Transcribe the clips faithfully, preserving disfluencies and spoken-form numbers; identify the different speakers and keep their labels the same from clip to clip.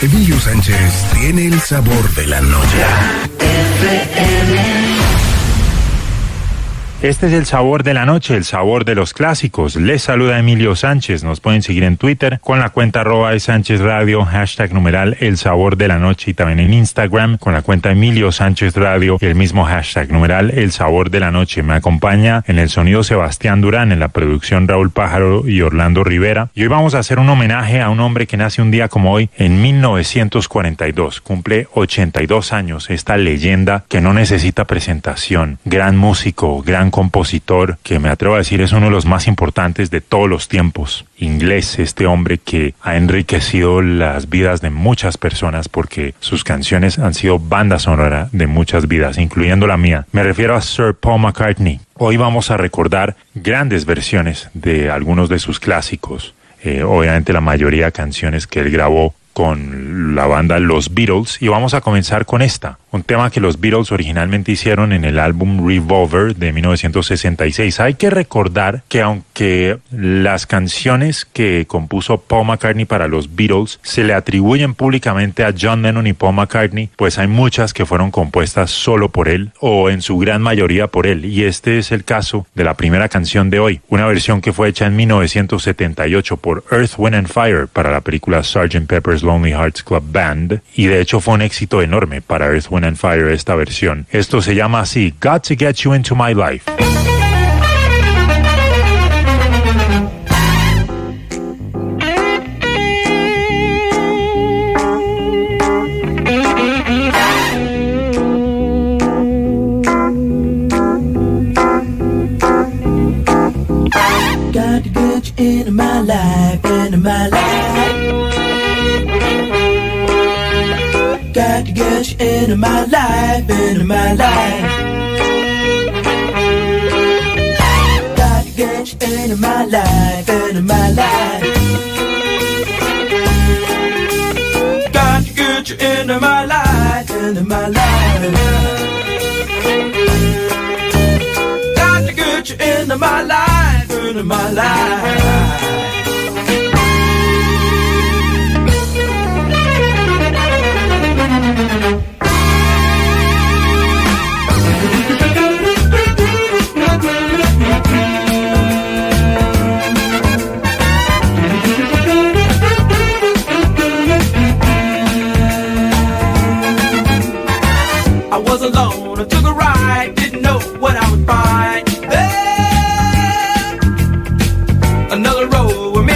Speaker 1: Emilio Sánchez tiene el sabor de la noche.
Speaker 2: Este es el sabor de la noche, el sabor de los clásicos. Les saluda Emilio Sánchez. Nos pueden seguir en Twitter con la cuenta arroba de Sánchez Radio, hashtag numeral el sabor de la noche, y también en Instagram con la cuenta Emilio Sánchez Radio y el mismo hashtag numeral el sabor de la noche. Me acompaña en el sonido Sebastián Durán, en la producción Raúl Pájaro y Orlando Rivera. Y hoy vamos a hacer un homenaje a un hombre que nace un día como hoy en mil novecientos cuarenta y dos. Cumple ochenta y dos años, esta leyenda que no necesita presentación. Gran músico, gran compositor, que me atrevo a decir es uno de los más importantes de todos los tiempos. Inglés, este hombre que ha enriquecido las vidas de muchas personas porque sus canciones han sido banda sonora de muchas vidas, incluyendo la mía. Me refiero a Sir Paul McCartney. Hoy vamos a recordar grandes versiones de algunos de sus clásicos. Eh, obviamente la mayoría de canciones que él grabó con la banda Los Beatles, y vamos a comenzar con esta, un tema que los Beatles originalmente hicieron en el álbum Revolver de mil novecientos sesenta y seis. Hay que recordar que aunque las canciones que compuso Paul McCartney para los Beatles se le atribuyen públicamente a John Lennon y Paul McCartney, pues hay muchas que fueron compuestas solo por él, o en su gran mayoría por él, y este es el caso de la primera canción de hoy, una versión que fue hecha en mil novecientos setenta y ocho por Earth, Wind and Fire para la película sergeant Pepper's Lonely Hearts Club Band, y de hecho fue un éxito enorme para Earth, Wind and Fire esta versión. Esto se llama así, Got to Get You Into My Life.
Speaker 3: Got to get you into my life, into my life. Got to get you into my life, into my life. Got to get you into my life, into my life. Got to get you into my life, into my life. Got to get you into my life, into my life. I was alone, I took a ride, didn't know what I would find. Hey, another road where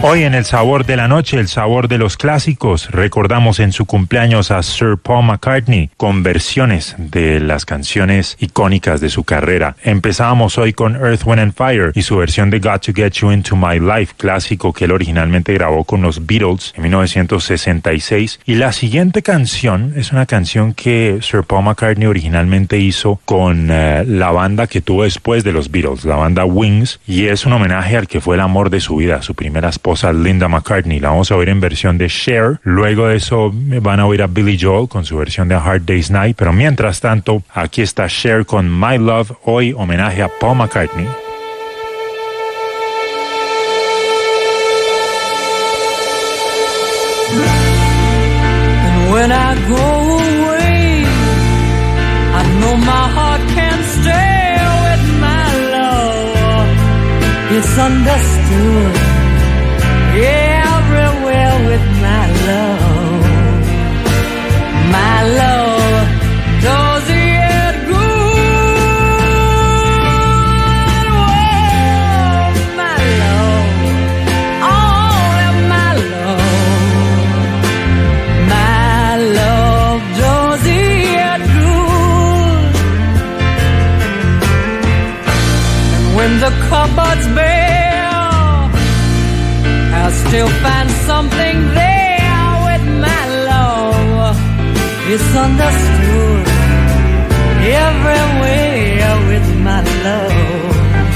Speaker 2: Hoy en El Sabor de la Noche, el sabor de los clásicos, recordamos en su cumpleaños a Sir Paul McCartney con versiones de las canciones icónicas de su carrera. Empezábamos hoy con Earth, Wind and Fire y su versión de Got to Get You Into My Life, clásico que él originalmente grabó con los Beatles en mil novecientos sesenta y seis. Y la siguiente canción es una canción que Sir Paul McCartney originalmente hizo con uh, la banda que tuvo después de los Beatles, la banda Wings, y es un homenaje al que fue el amor de su vida, su primera esposa Linda McCartney. La vamos a oír en versión de Cher. Luego de eso van a oír a Billy Joel con su versión de A Hard Day's Night. Pero mientras tanto, aquí está Cher con My Love, hoy homenaje a Paul McCartney.
Speaker 4: And when I go away, I know my heart can stay with my love. It's understood. Everywhere with my love, my love does it good. Oh, my love, oh, my love, my love does it good. And when the cupboard's bare, I still find something there with my love. It's understood everywhere with my love.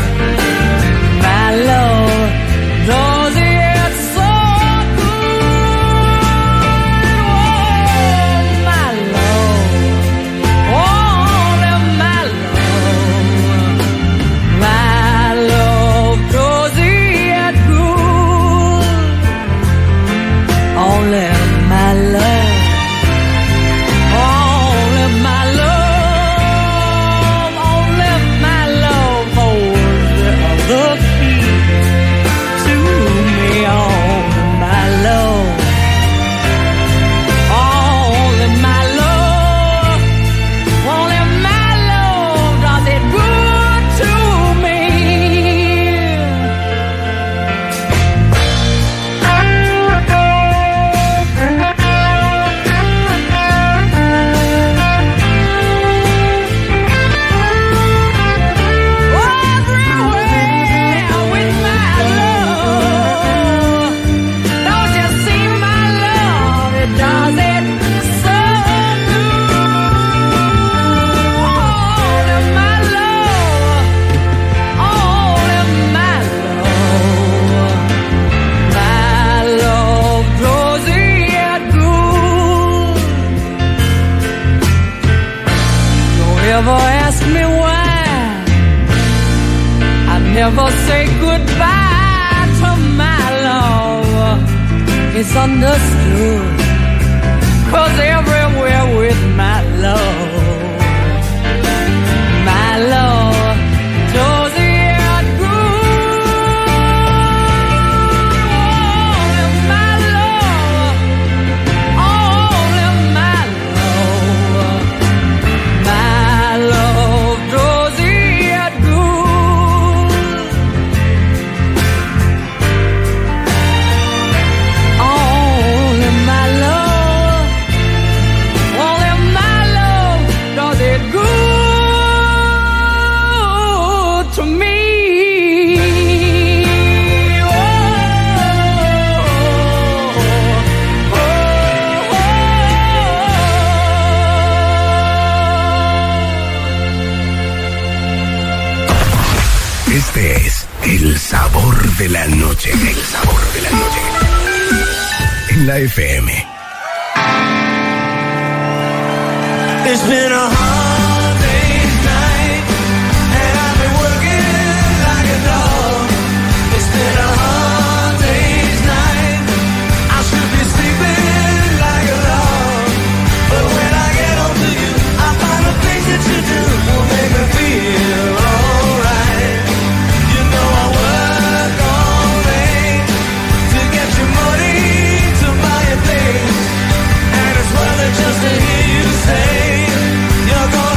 Speaker 4: My love does it so good. Oh, my love, oh, my love, my love does it good. Only my love, only my love, only my love holds the key to me. Only my love, only my love, only my love does it good to me. Never say goodbye to my love. It's understood, 'cause everywhere with my love, my love does it good. Only my love, only my love, my love does it good.
Speaker 1: Este es El Sabor de la Noche. El Sabor de la Noche. En la F M.
Speaker 3: It's been a hard day's night, and I've been working like a dog. It's been a hard day's night, I should be sleeping like a log. But when I get home to you, I find the things that you do will make me feel alright. You know I work all day to get your money to buy a place, and it's worth it just to hear you say you're gonna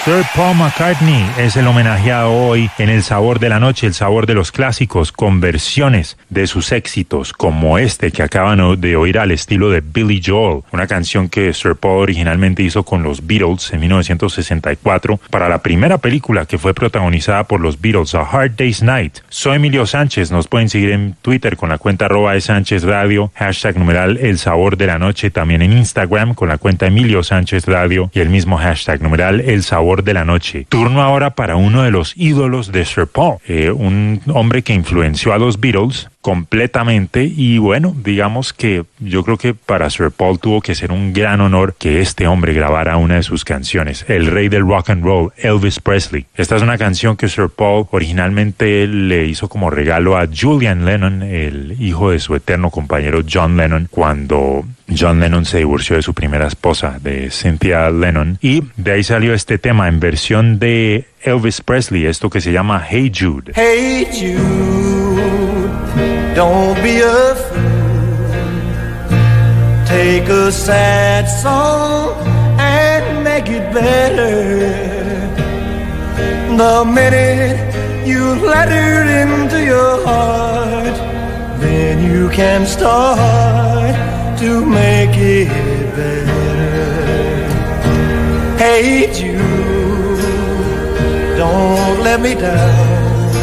Speaker 2: Sir Paul McCartney es el homenajeado hoy en El Sabor de la Noche, el sabor de los clásicos, con versiones de sus éxitos, como este que acaban de oír al estilo de Billy Joel, una canción que Sir Paul originalmente hizo con los Beatles en mil novecientos sesenta y cuatro para la primera película que fue protagonizada por los Beatles, A Hard Day's Night. Soy Emilio Sánchez, nos pueden seguir en Twitter con la cuenta arroba de Sánchez Radio, hashtag numeral El Sabor de la Noche, también en Instagram con la cuenta Emilio Sánchez Radio y el mismo hashtag numeral El Sabor de la Noche. Turno ahora para uno de los ídolos de Sir Paul, eh, un hombre que influenció a los Beatles completamente y bueno, digamos que yo creo que para Sir Paul tuvo que ser un gran honor que este hombre grabara una de sus canciones, el rey del rock and roll, Elvis Presley. Esta es una canción que Sir Paul originalmente le hizo como regalo a Julian Lennon, el hijo de su eterno compañero John Lennon, cuando John Lennon se divorció de su primera esposa, de Cynthia Lennon, y de ahí salió este tema en versión de Elvis Presley, esto que se llama Hey Jude.
Speaker 3: Hey Jude, don't be a fool. Take a sad song and make it better. The minute you let her into your heart, then you can start to make it better. Hey Jude, don't let me down.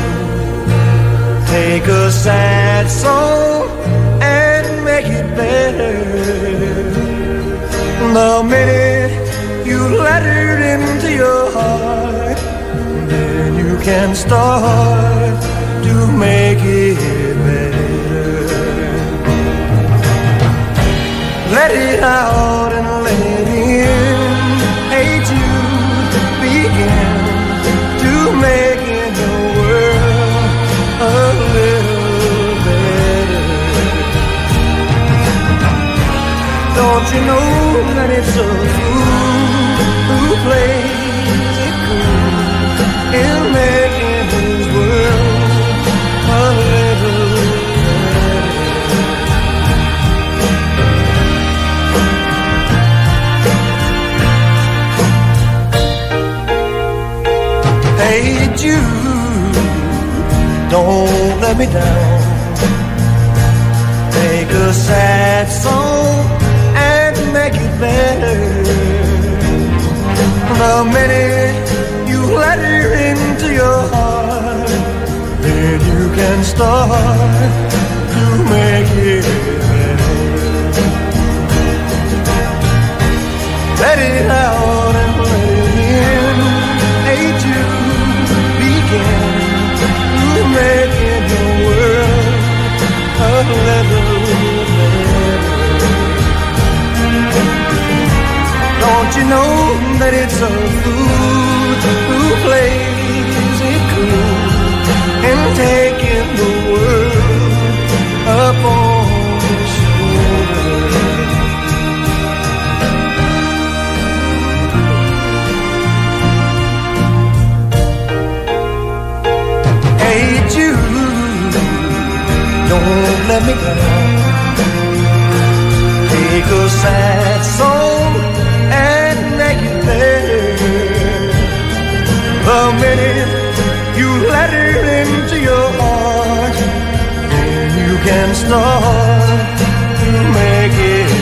Speaker 3: Take a sad song and make it better. The minute you let her into your heart, then you can start to make it better. Let it out and let it in. Hey Jude, begin to make it the world a little better. Don't you know that it's a fool who plays it cool in making his world a little better? Hey Jude, don't let me down. Take a sad song and make it better. The minute you let her into your heart, then you can start to make it better. Let it out and let it in. Hey Jude, begin to make it the world a little better. Don't you know that it's a fool who plays it cool and taking the world up on his shoulder? Hey Jude, don't let me go. Take a sad song and make it better. The minute you let her into your heart, then you can start to make it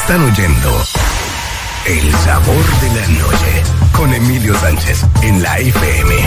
Speaker 1: Están oyendo El Sabor de la Noche con Emilio Sánchez en la F M.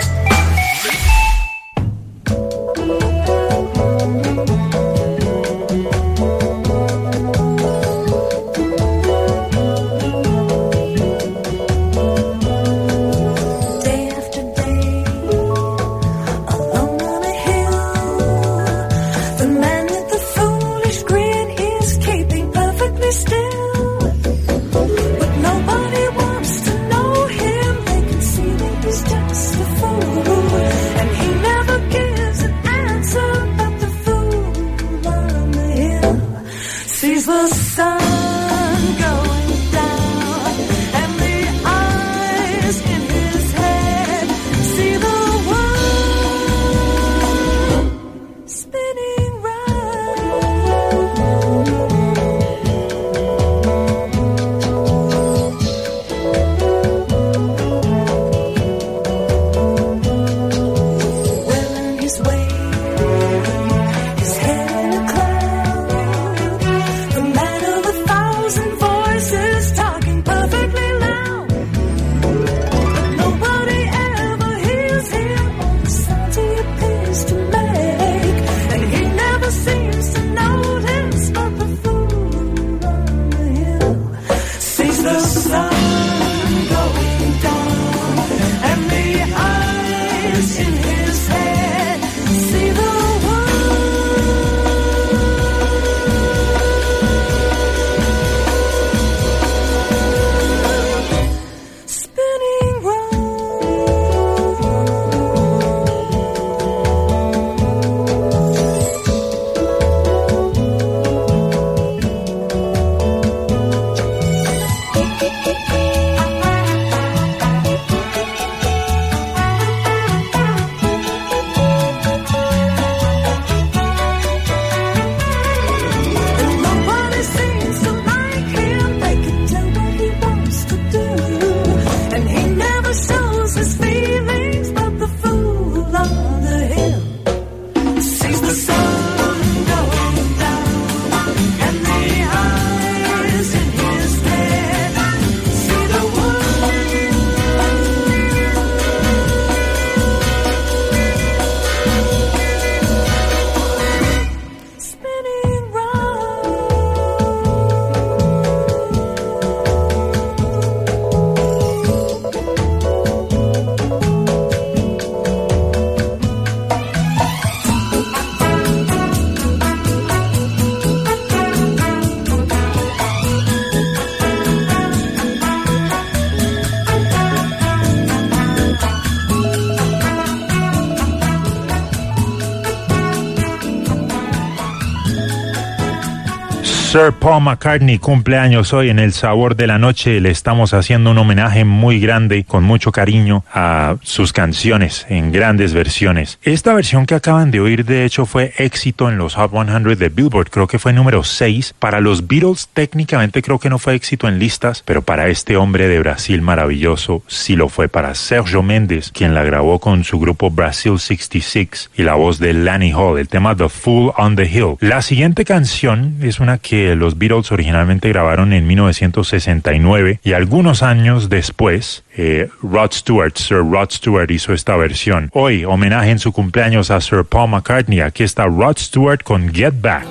Speaker 2: Sir Paul McCartney cumple años hoy en El Sabor de la Noche. Le estamos haciendo un homenaje muy grande, con mucho cariño, a sus canciones en grandes versiones. Esta versión que acaban de oír, de hecho, fue éxito en los Hot cien de Billboard. Creo que fue número seis. Para los Beatles, técnicamente creo que no fue éxito en listas, pero para este hombre de Brasil maravilloso, sí lo fue. Para Sergio Mendes, quien la grabó con su grupo Brasil sesenta y seis, y la voz de Lani Hall, el tema The Fool on the Hill. La siguiente canción es una que los Beatles originalmente grabaron en mil novecientos sesenta y nueve, y algunos años después eh, Rod Stewart, Sir Rod Stewart hizo esta versión. Hoy, homenaje en su cumpleaños a Sir Paul McCartney. Aquí está Rod Stewart con Get Back.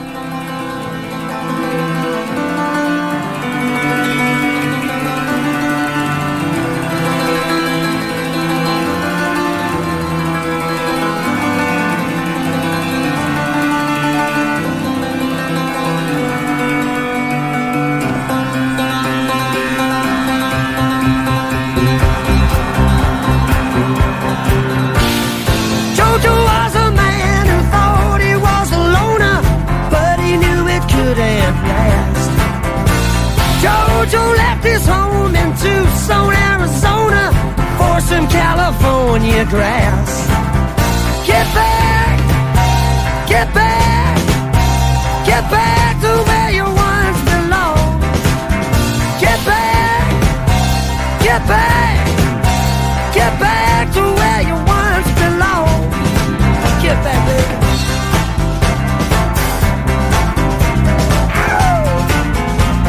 Speaker 3: California grass. Get back, get back, get back to where you once belonged. Get back, get back, get back to where you once belonged. Get back, baby.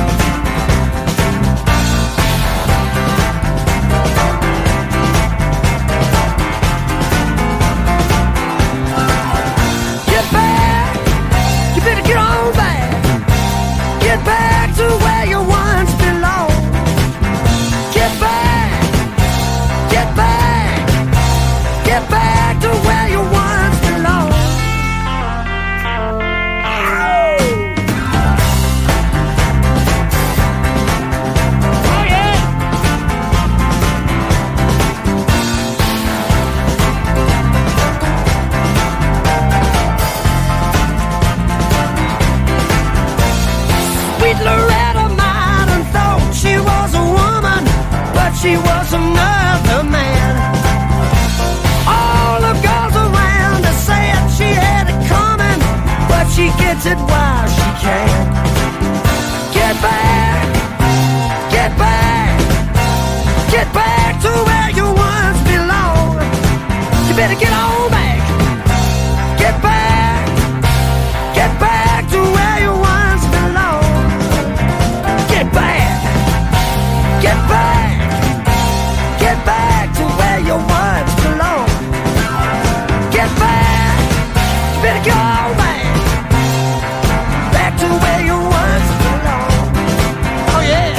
Speaker 3: wants it while she can. Get back, get back, get back to where you once belonged. You better get on back. Get back, get back to where you once belonged. Get back, get back, get back to where you once belonged. Get back, you better get on back, back to where you once belonged. Oh yeah.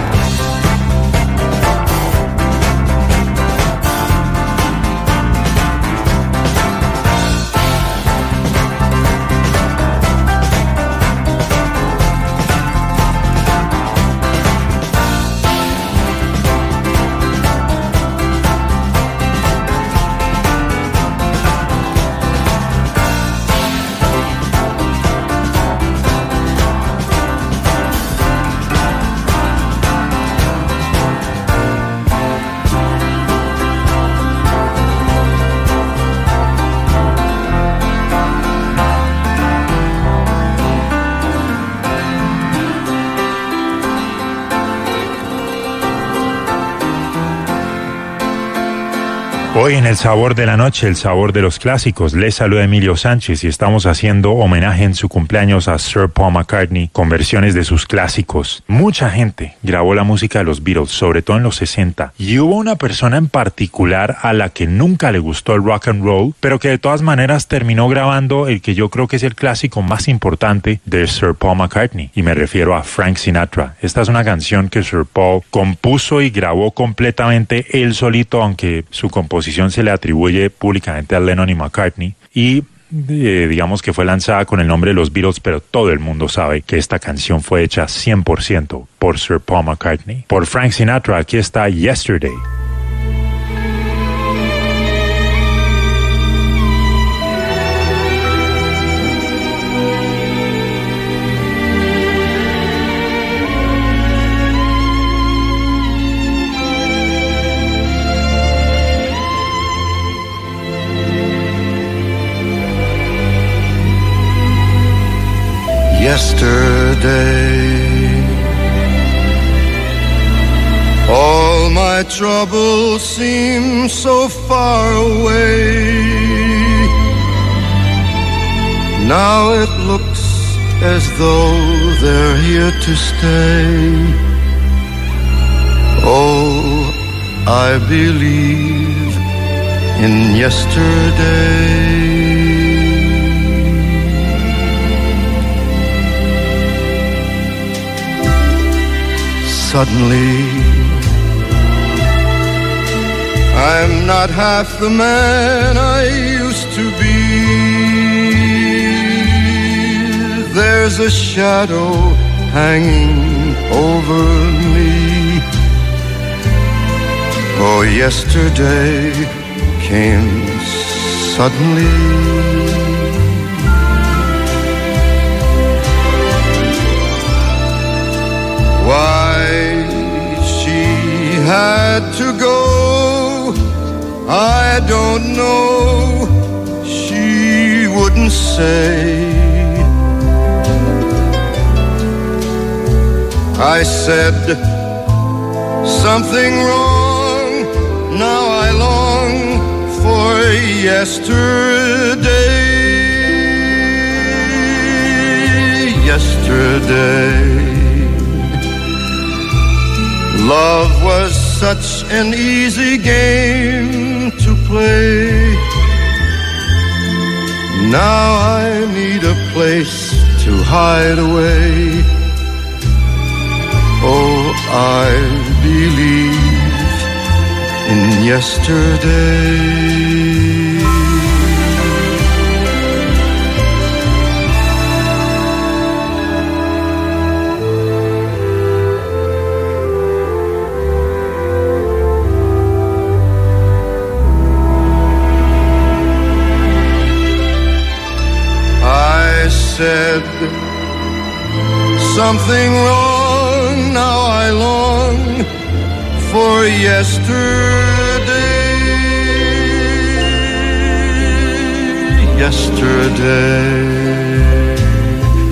Speaker 2: Hoy en El Sabor de la Noche, el sabor de los clásicos, les saluda Emilio Sánchez y estamos haciendo homenaje en su cumpleaños a Sir Paul McCartney con versiones de sus clásicos. Mucha gente grabó la música de los Beatles, sobre todo en los sesenta, y hubo una persona en particular a la que nunca le gustó el rock and roll, pero que de todas maneras terminó grabando el que yo creo que es el clásico más importante de Sir Paul McCartney, y me refiero a Frank Sinatra. Esta es una canción que Sir Paul compuso y grabó completamente él solito, aunque su composición se le atribuye públicamente a Lennon y McCartney, y eh, digamos que fue lanzada con el nombre de los Beatles, pero todo el mundo sabe que esta canción fue hecha cien por ciento por Sir Paul McCartney. Por Frank Sinatra, aquí está Yesterday.
Speaker 5: Yesterday, all my troubles seem so far away. Now it looks as though they're here to stay. Oh, I believe in yesterday. Suddenly, I'm not half the man I used to be. There's a shadow hanging over me. Oh, yesterday came suddenly. Why she had to go, I don't know. She wouldn't say. I said something wrong. Now I long for yesterday. Yesterday. Love was such an easy game to play. Now I need a place to hide away. Oh, I believe in yesterday. Said something wrong. Now I long for yesterday. Yesterday.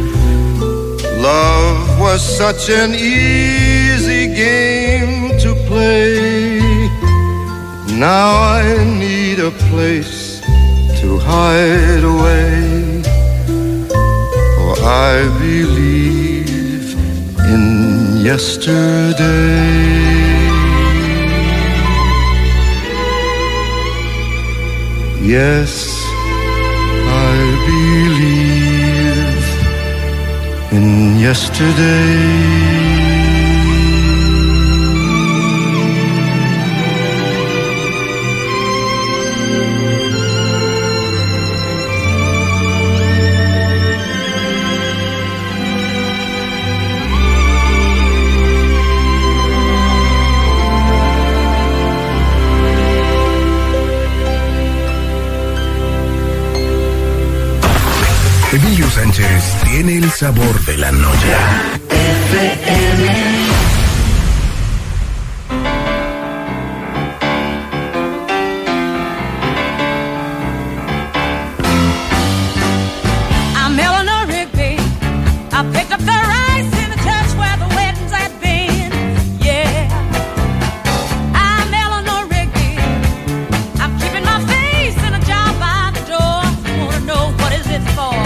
Speaker 5: Love was such an easy game to play. Now I need a place to hide away. For I believe in yesterday. Yes, I believe in yesterday.
Speaker 1: Emilio Sánchez tiene el sabor de la noche. F M.
Speaker 4: I'm Eleanor Rigby. I picked up the rice in the church where the weddings had been. Yeah. I'm Eleanor Rigby. I'm keeping my face in a jar by the door. You wanna know what is it for?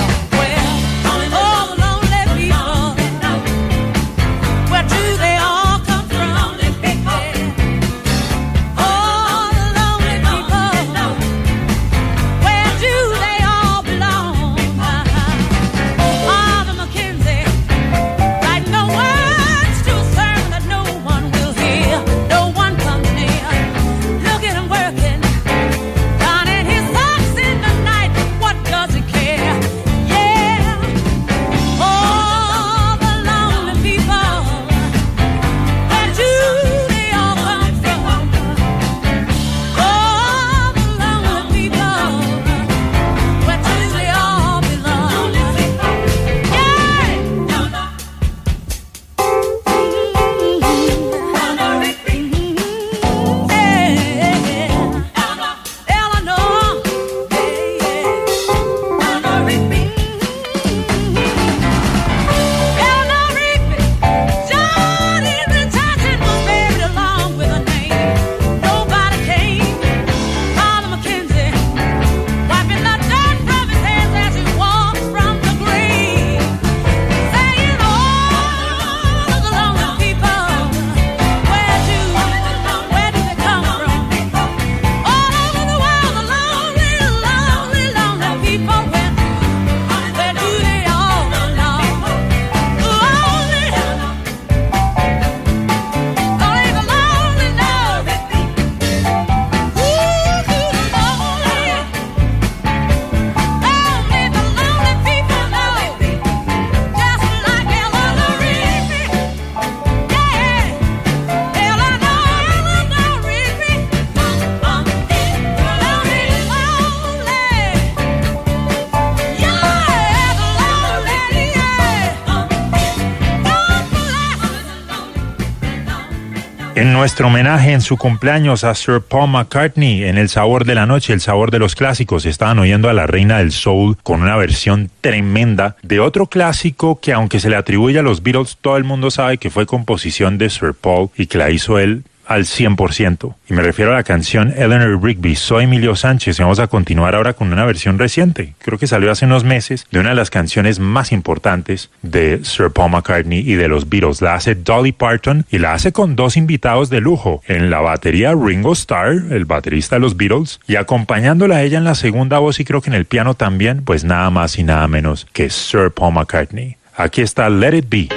Speaker 2: En nuestro homenaje en su cumpleaños a Sir Paul McCartney, en El Sabor de la Noche, el sabor de los clásicos, estaban oyendo a la reina del soul con una versión tremenda de otro clásico que, aunque se le atribuye a los Beatles, todo el mundo sabe que fue composición de Sir Paul y que la hizo él al cien por ciento. Y me refiero a la canción Eleanor Rigby. Soy Emilio Sánchez y vamos a continuar ahora con una versión reciente. Creo que salió hace unos meses, de una de las canciones más importantes de Sir Paul McCartney y de los Beatles. La hace Dolly Parton y la hace con dos invitados de lujo. En la batería Ringo Starr, el baterista de los Beatles, y acompañándola a ella en la segunda voz y creo que en el piano también, pues nada más y nada menos que Sir Paul McCartney. Aquí está Let It Be.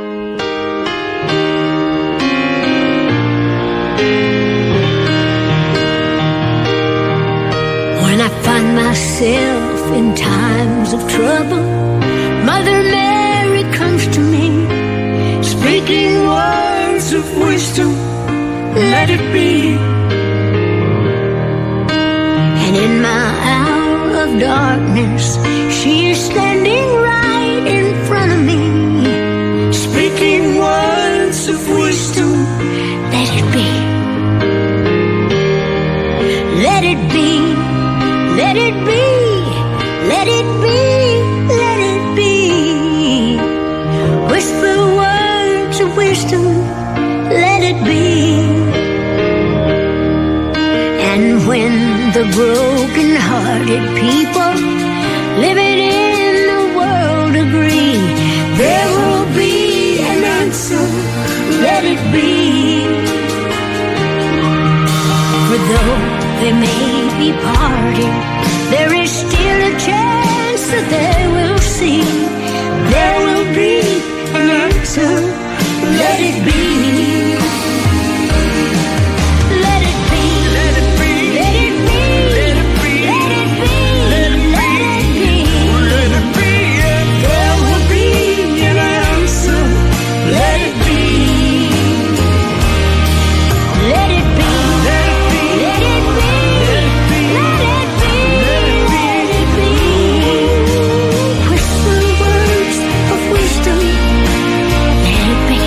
Speaker 6: When I find myself in times of trouble, Mother Mary comes to me, speaking words of wisdom, let it be. And in my hour of darkness, she is standing right in front of me, speaking words of wisdom, let it be. Let it be. Let it be, let it be, let it be. the broken-hearted people living in the world agree there will be an answer, let it be. For though they may be parted, there is still a chance that they will see. There will be an answer, let it be. Let it be. Let it be. Let it be. Let it be. Let it be. Let it be. Let it be. There will be an answer, let it be. Let it be. Let it be. Let it be. Let it be. Let it be. Let it be. Whisper words of wisdom. Let it be.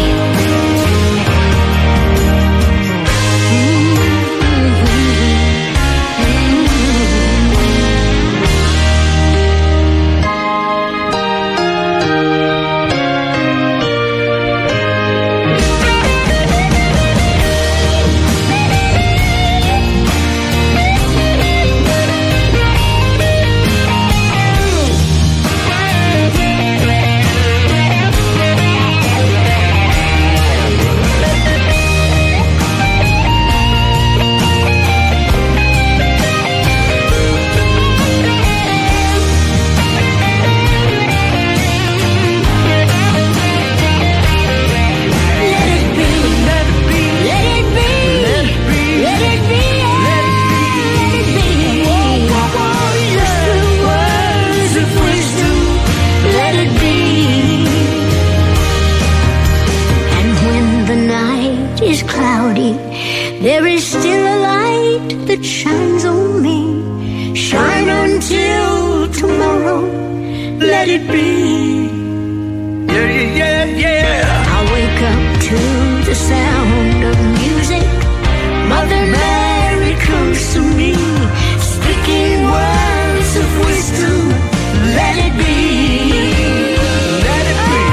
Speaker 6: Is cloudy, there is still a light that shines on me. Shine until tomorrow, let it be. Yeah, yeah, yeah, yeah. I wake up to the sound of music. Mother Mary comes to me, speaking words of wisdom. Let it be. Let it be.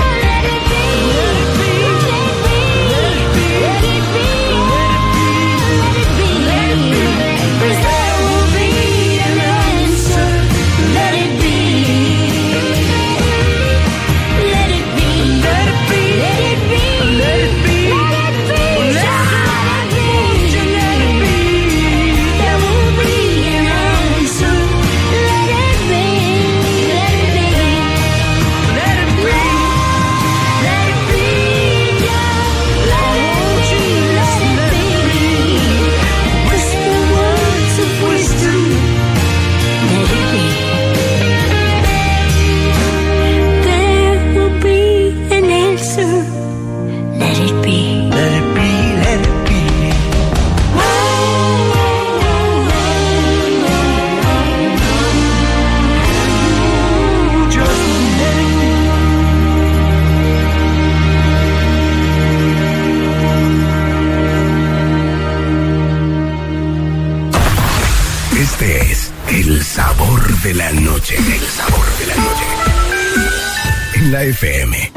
Speaker 1: Este es el sabor de la noche. El sabor de la noche. En la F M.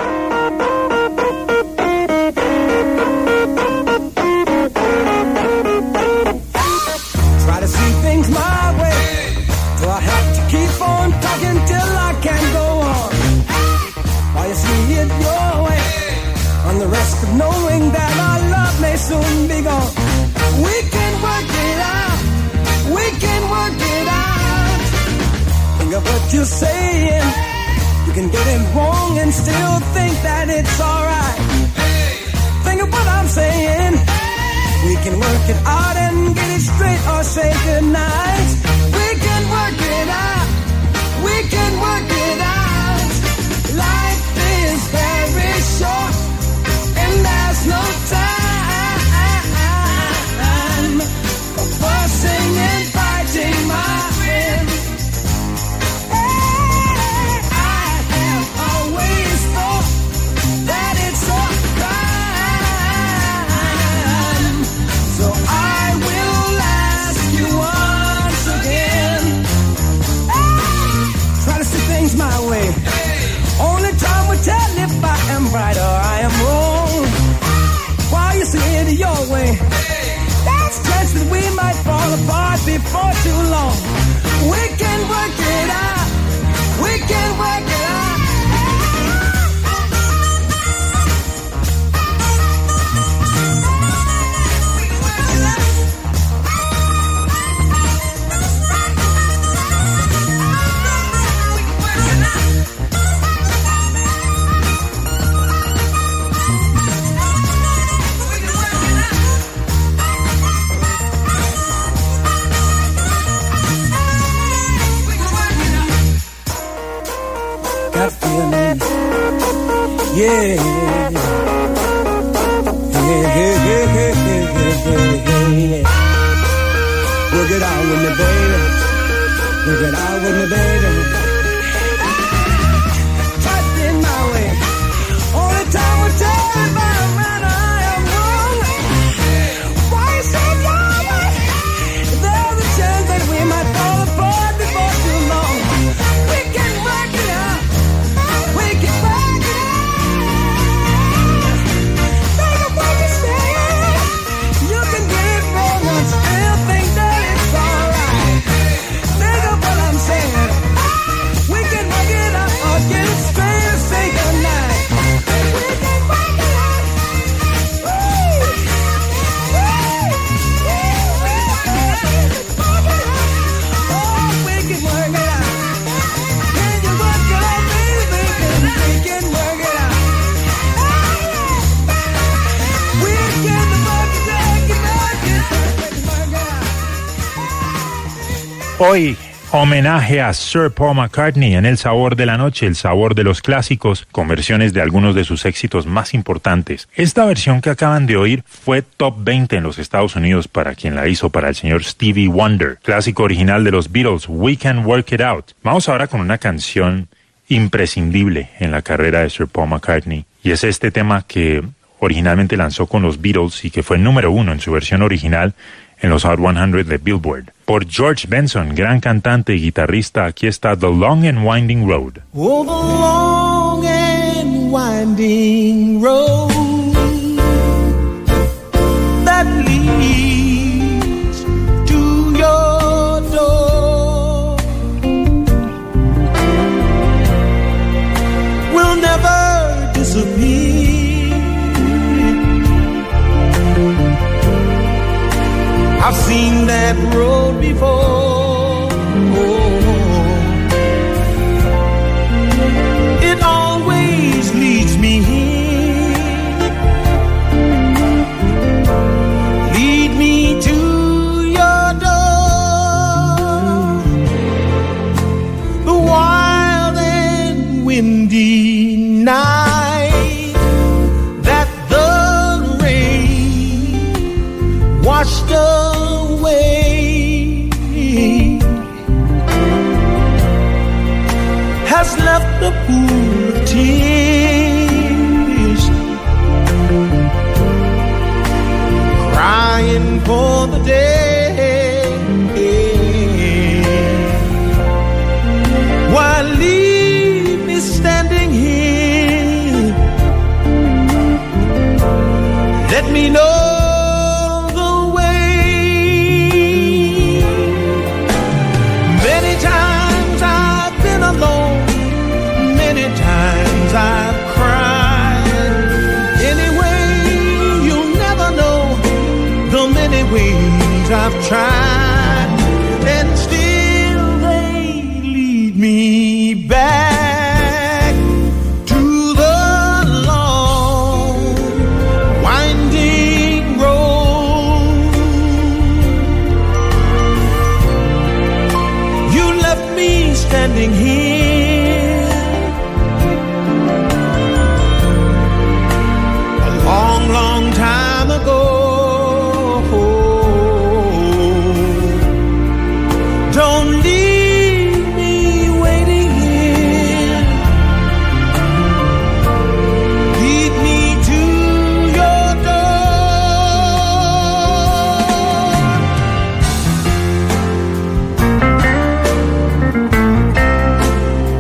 Speaker 3: Try to see things my way. Do I have to keep on talking till I can't go on? While you see it your way, on the risk of knowing that our love may soon be gone. We can work it out. We can work it out. Think of what you're saying. You can get it wrong and still think that it's alright. Think of what I'm saying. We can work it out and get it straight or say goodnight. We can work it out. We can work it out. Life is very short and there's no time for fussing and fighting, my friend. Hey, I have always thought that it's a crime. So I will ask you once again. Yeah. Yeah, yeah, yeah, yeah, yeah, yeah, yeah. Work it out with me, baby. Work it out with me, baby. Trust in my way. Only time will tell if I'm right or I am wrong. Why you so long? There's a chance that we might fall apart before too long. We can work it out. We can work it out. Think of what you say. You can get it wrong and still think that it's alright. Think of what I'm saying. We can work it out or get it straight and say goodnight. We can work it out. Woo! Woo! Oh, we can work it out. Can you work it out, baby? We can work it out. We can work it out. We can work it out.
Speaker 2: Hoy, homenaje a Sir Paul McCartney en El Sabor de la Noche, el sabor de los clásicos, con versiones de algunos de sus éxitos más importantes. Esta versión que acaban de oír fue top veinte en los Estados Unidos para quien la hizo, para el señor Stevie Wonder, clásico original de los Beatles, We Can Work It Out. Vamos ahora con una canción imprescindible en la carrera de Sir Paul McCartney, y es este tema que originalmente lanzó con los Beatles y que fue número uno en su versión original en los Hot cien de Billboard. Por George Benson, gran cantante y guitarrista, aquí está The Long and Winding Road.
Speaker 3: Oh, the long and winding road that leads to your door will never disappear. I've seen that road before. It always leads me here. Lead me to your door. The wild and windy night that the rain washed away has left a pool of tears, crying for the day, while leave me standing here. Let me know I've cried. Anyway, you'll never know the many ways I've tried, and still they lead me back to the long, winding road. You left me standing here long time ago. Don't leave me waiting here. Lead me to your door.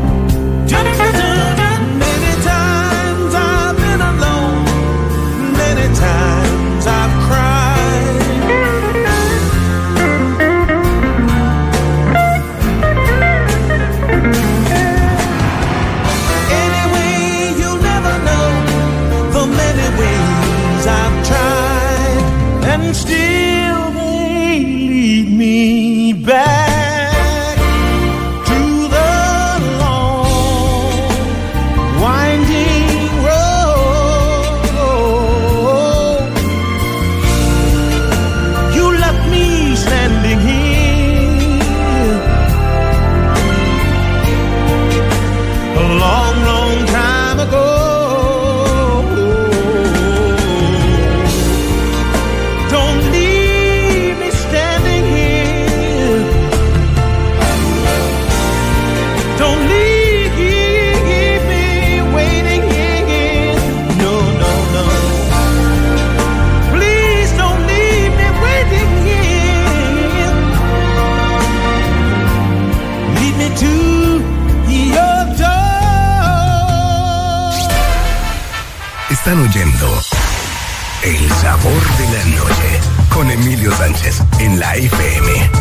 Speaker 3: to your door.
Speaker 1: Están oyendo El Sabor de la Noche con Emilio Sánchez en la F M.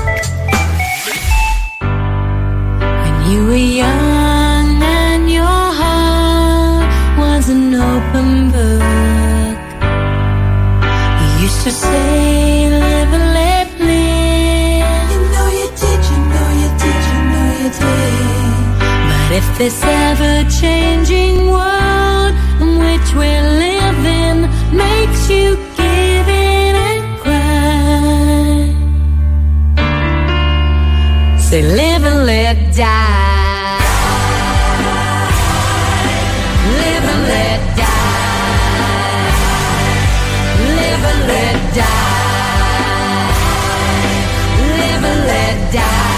Speaker 6: When you were young and your heart was an open book, you used to say, live and let live. You know you did, you know you did, you know you did. But if this ever-changing world in which we're living makes you give in and cry, say live and let die. Live and let die. Live and let die. Live and let die.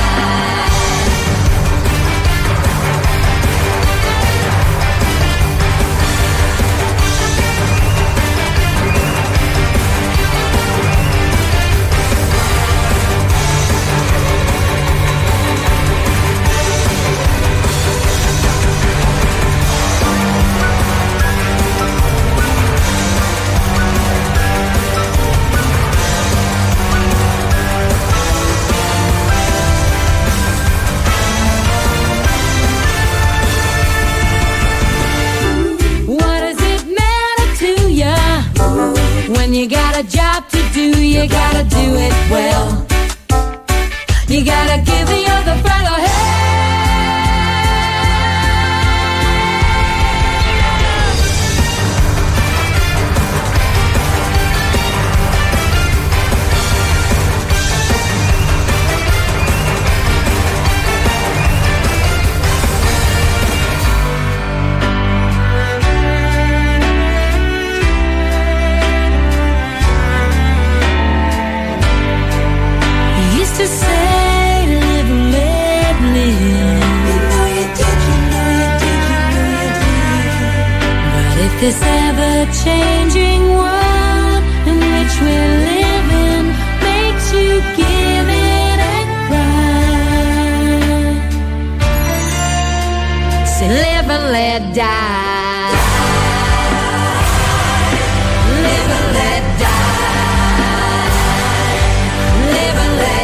Speaker 6: When you got a job to do, you gotta do it well. You gotta give the other fellow hell. To say, live and let live. You know you did, you know you did, you know you did. But if this ever-changing world in which we're living makes you give in and cry, say live and let die. Live and let die. Live and let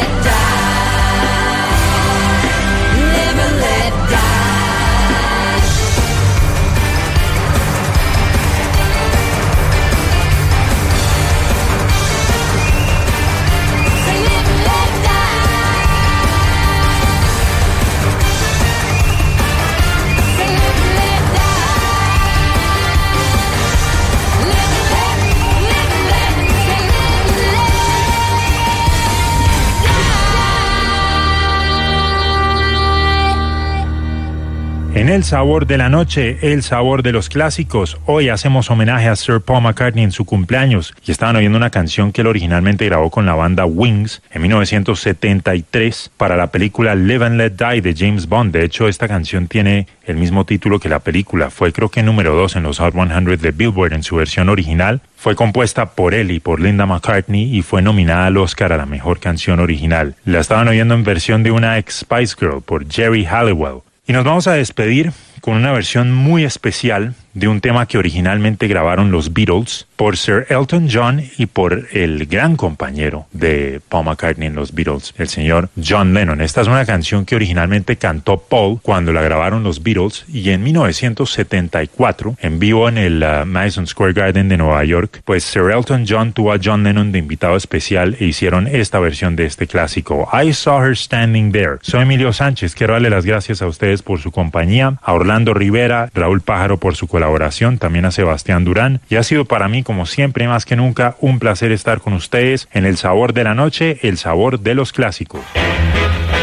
Speaker 2: En El Sabor de la Noche, el sabor de los clásicos, hoy hacemos homenaje a Sir Paul McCartney en su cumpleaños y estaban oyendo una canción que él originalmente grabó con la banda Wings en mil novecientos setenta y tres para la película Live and Let Die de James Bond. De hecho, esta canción tiene el mismo título que la película. Fue creo que número dos en los Hot cien de Billboard en su versión original. Fue compuesta por él y por Linda McCartney y fue nominada al Oscar a la mejor canción original. La estaban oyendo en versión de una ex Spice Girl por Jerry Halliwell. Y nos vamos a despedir con una versión muy especial de un tema que originalmente grabaron los Beatles por Sir Elton John y por el gran compañero de Paul McCartney en los Beatles, el señor John Lennon. Esta es una canción que originalmente cantó Paul cuando la grabaron los Beatles y en mil novecientos setenta y cuatro, en vivo en el uh, Madison Square Garden de Nueva York, pues Sir Elton John tuvo a John Lennon de invitado especial e hicieron esta versión de este clásico, I Saw Her Standing There. Soy Emilio Sánchez, quiero darle las gracias a ustedes por su compañía, a Orlando Rivera, Raúl Pájaro por su colaboración, también a Sebastián Durán, y ha sido para mí, como siempre, más que nunca, un placer estar con ustedes en El Sabor de la Noche, el sabor de los clásicos.